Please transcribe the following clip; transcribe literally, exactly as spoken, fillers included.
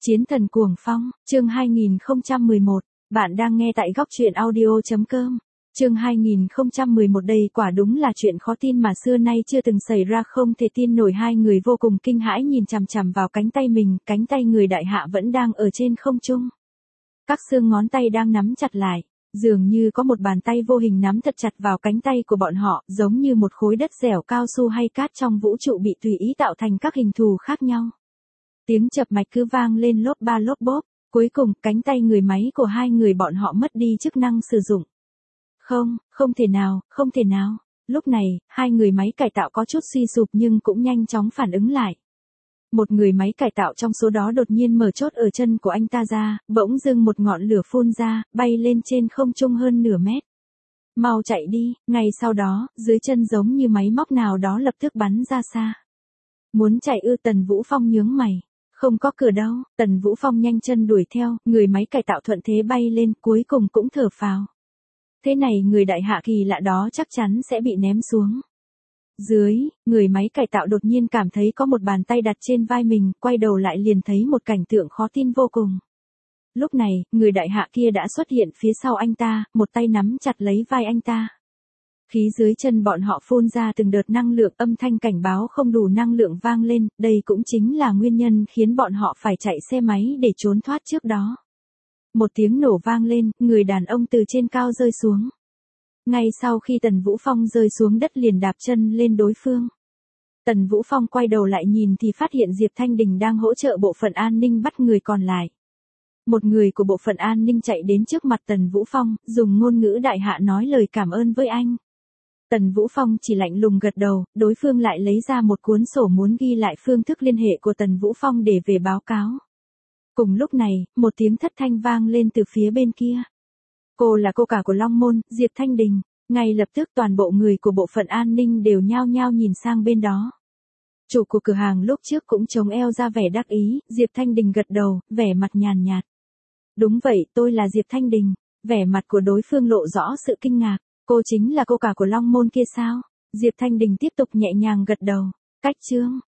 Chiến thần cuồng phong, chương hai nghìn không trăm mười một, bạn đang nghe tại góc truyện audio.com. Chương hai nghìn không trăm mười một đây quả đúng là chuyện khó tin mà xưa nay chưa từng xảy ra, không thể tin nổi. Hai người vô cùng kinh hãi nhìn chằm chằm vào cánh tay mình, cánh tay người đại hạ vẫn đang ở trên không trung. Các xương ngón tay đang nắm chặt lại, dường như có một bàn tay vô hình nắm thật chặt vào cánh tay của bọn họ, giống như một khối đất dẻo cao su hay cát trong vũ trụ bị tùy ý tạo thành các hình thù khác nhau. Tiếng chập mạch cứ vang lên lốp ba lốp bốp, cuối cùng cánh tay người máy của hai người bọn họ mất đi chức năng sử dụng. Không, không thể nào, không thể nào. Lúc này, hai người máy cải tạo có chút suy sụp nhưng cũng nhanh chóng phản ứng lại. Một người máy cải tạo trong số đó đột nhiên mở chốt ở chân của anh ta ra, bỗng dưng một ngọn lửa phun ra, bay lên trên không trung hơn nửa mét. Mau chạy đi, ngay sau đó, dưới chân giống như máy móc nào đó lập tức bắn ra xa. Muốn chạy ư? Tần Vũ Phong nhướng mày. Không có cửa đâu. Tần Vũ Phong nhanh chân đuổi theo, người máy cải tạo thuận thế bay lên, cuối cùng cũng thở phào. Thế này người đại hạ kỳ lạ đó chắc chắn sẽ bị ném xuống. Dưới, người máy cải tạo đột nhiên cảm thấy có một bàn tay đặt trên vai mình, quay đầu lại liền thấy một cảnh tượng khó tin vô cùng. Lúc này, người đại hạ kia đã xuất hiện phía sau anh ta, một tay nắm chặt lấy vai anh ta. Khí dưới chân bọn họ phun ra từng đợt năng lượng, âm thanh cảnh báo không đủ năng lượng vang lên, đây cũng chính là nguyên nhân khiến bọn họ phải chạy xe máy để trốn thoát trước đó. Một tiếng nổ vang lên, người đàn ông từ trên cao rơi xuống. Ngay sau khi Tần Vũ Phong rơi xuống đất liền đạp chân lên đối phương. Tần Vũ Phong quay đầu lại nhìn thì phát hiện Diệp Thanh Đình đang hỗ trợ bộ phận an ninh bắt người còn lại. Một người của bộ phận an ninh chạy đến trước mặt Tần Vũ Phong, dùng ngôn ngữ đại hạ nói lời cảm ơn với anh. Tần Vũ Phong chỉ lạnh lùng gật đầu, đối phương lại lấy ra một cuốn sổ muốn ghi lại phương thức liên hệ của Tần Vũ Phong để về báo cáo. Cùng lúc này, một tiếng thất thanh vang lên từ phía bên kia. Cô là cô cả của Long Môn, Diệp Thanh Đình. Ngay lập tức toàn bộ người của bộ phận an ninh đều nhao nhao nhìn sang bên đó. Chủ của cửa hàng lúc trước cũng chống eo ra vẻ đắc ý, Diệp Thanh Đình gật đầu, vẻ mặt nhàn nhạt. Đúng vậy, tôi là Diệp Thanh Đình. Vẻ mặt của đối phương lộ rõ sự kinh ngạc. Cô chính là cô cả của Long Môn kia sao? Diệp Thanh Đình tiếp tục nhẹ nhàng gật đầu. Cách chương,